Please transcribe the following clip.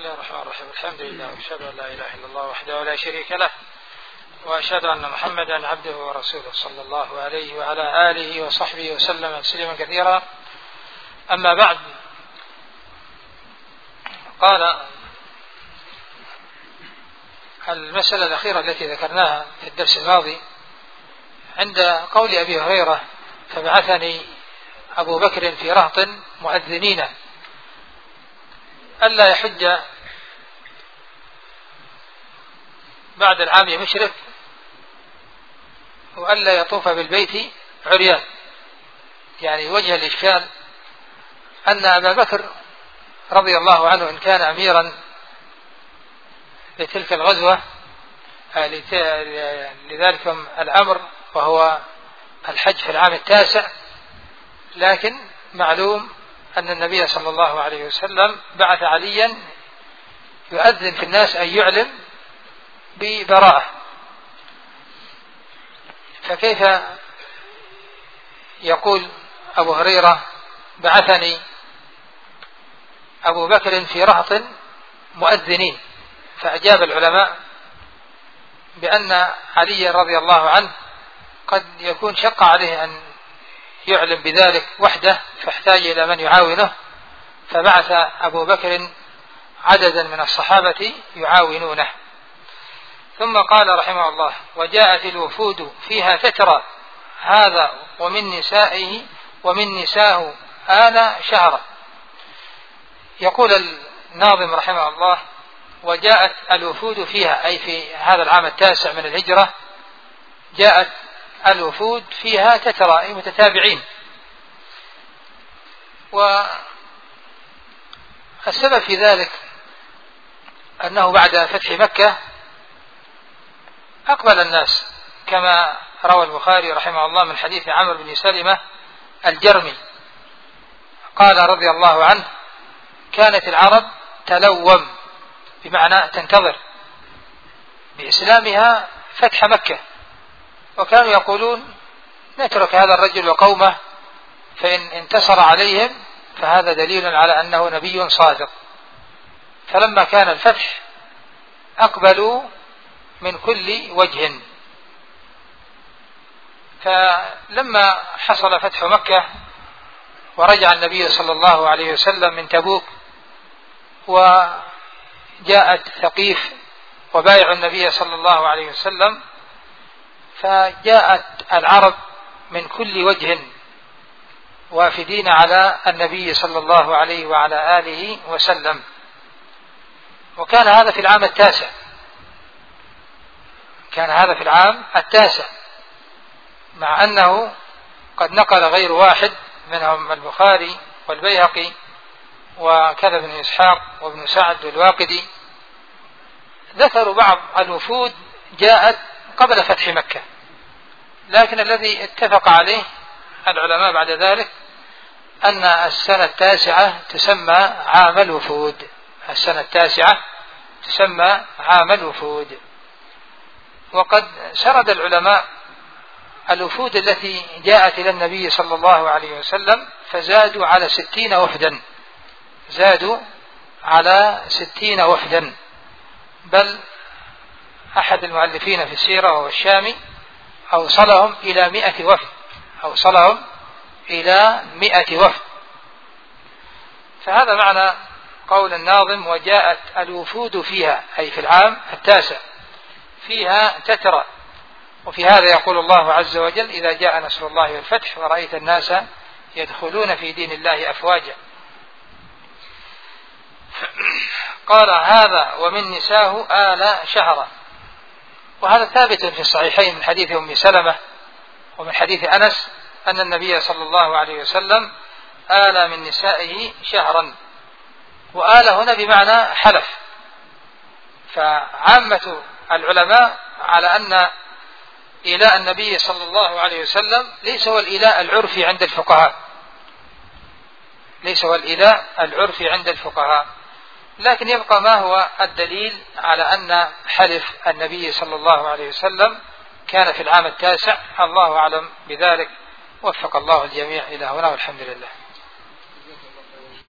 الله الرحمن الرحيم. الحمد لله وأشهد أن لا إله إلا الله وحده لا شريك له، وأشهد أن محمدا عبده ورسوله صلى الله عليه وعلى آله وصحبه وسلم تسليما كثيرا. أما بعد، قال المسألة الأخيرة التي ذكرناها في الدرس الماضي عند قول أبي هريرة: فبعثني أبو بكر في رهط مؤذنين ألا يحج بعد العام مشرك وألا يطوف بالبيت عريان. يعني وجه الإشكال أن أبا بكر رضي الله عنه إن كان أميرا لتلك الغزوة لذلك الأمر وهو الحج في العام 9، لكن معلوم أن النبي صلى الله عليه وسلم بعث عليا يؤذن في الناس أن يعلم ببراءة، فكيف يقول أبو هريرة: بعثني أبو بكر في رهط مؤذنين؟ فأجاب العلماء بأن علي رضي الله عنه قد يكون شق عليه أن يعلم بذلك وحده، فاحتاج إلى من يعاونه، فبعث أبو بكر عددا من الصحابة يعاونونه. ثم قال رحمه الله: وجاءت الوفود فيها تترى هذا ومن نساه آل شهرا. يقول الناظم رحمه الله: وجاءت الوفود فيها، أي في هذا العام 9 من الهجرة، جاءت الوفود فيها تترى أي متتابعين. والسبب في ذلك أنه بعد فتح مكة أقبل الناس، كما روى البخاري رحمه الله من حديث عمرو بن سلمة الجرمي قال رضي الله عنه: كانت العرب تلوم، بمعنى تنتظر بإسلامها فتح مكة، وكانوا يقولون: نترك هذا الرجل وقومه، فإن انتصر عليهم فهذا دليل على أنه نبي صادق. فلما كان الفتح أقبلوا من كل وجه. فلما حصل فتح مكة ورجع النبي صلى الله عليه وسلم من تبوك وجاءت ثقيف وبايع النبي صلى الله عليه وسلم، فجاءت العرب من كل وجه وافدين على النبي صلى الله عليه وعلى آله وسلم. وكان هذا في العام 9، كان هذا في العام 9، مع أنه قد نقل غير واحد منهم البخاري والبيهقي وكذا ابن إسحاق وابن سعد والواقدي، ذكروا بعض الوفود جاءت قبل فتح مكة، لكن الذي اتفق عليه العلماء بعد ذلك أن السنة 9 تسمى عام الوفود، السنة 9 تسمى عام الوفود. وقد سرد العلماء الوفود التي جاءت إلى النبي صلى الله عليه وسلم فزادوا على 60 وفدا، زادوا على 60 وفدا، بل أحد المؤلفين في السيرة وهو الشامي أوصلهم إلى 100 وفد، أوصلهم إلى 100 وفد. فهذا معنى قول الناظم: وجاءت الوفود فيها، أي في العام 9 فيها تترى. وفي هذا يقول الله عز وجل: إذا جاء نصر الله والفتح ورأيت الناس يدخلون في دين الله أفواجا. قال: هذا ومن نساه آل شهرا. وهذا ثابت في الصحيحين من حديث أم سلمة ومن حديث أنس أن النبي صلى الله عليه وسلم آل من نسائه شهرا، وآل هنا بمعنى حلف. فعامة العلماء على أن إيلاء النبي صلى الله عليه وسلم ليس هو الإيلاء العرفي عند الفقهاء، ليس هو الإيلاء العرفي عند الفقهاء، لكن يبقى ما هو الدليل على أن حلف النبي صلى الله عليه وسلم كان في العام 9. الله أعلم بذلك، وفق الله الجميع إلى هنا، والحمد لله.